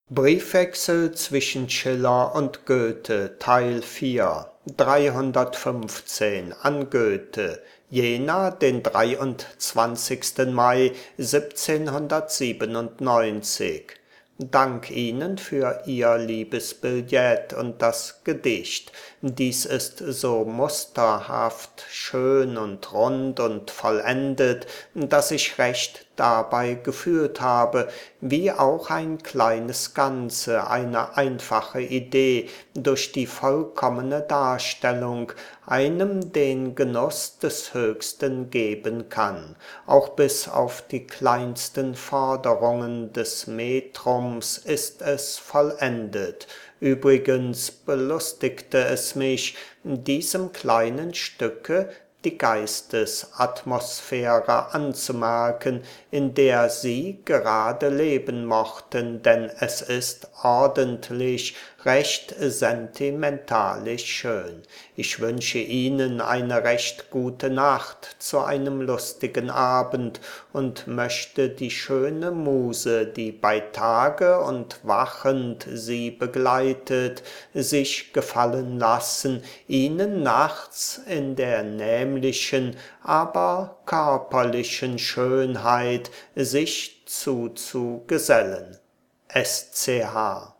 Briefwechsel zwischen Schiller und Goethe, Teil 4, 315 an Goethe, Jena, den 23. Mai 1797. Dank Ihnen für Ihr liebes Billett und das Gedicht. Dies ist so musterhaft, schön und rund und vollendet, dass ich recht dabei gefühlt habe, wie auch ein kleines Ganze, eine einfache Idee, durch die vollkommene Darstellung einem den Genuss des Höchsten geben kann. Auch bis auf die kleinsten Forderungen des Metrums ist es vollendet. Übrigens belustigte es mich, diesem kleinen Stücke die Geistesatmosphäre anzumerken, in der Sie gerade leben mochten, denn es ist ordentlich, recht sentimentalisch schön. Ich wünsche Ihnen eine recht gute Nacht zu einem lustigen Abend und möchte die schöne Muse, die bei Tage und wachend Sie begleitet, sich gefallen lassen, Ihnen nachts in der nämlichen, aber körperlichen Schönheit sich zuzugesellen. SCH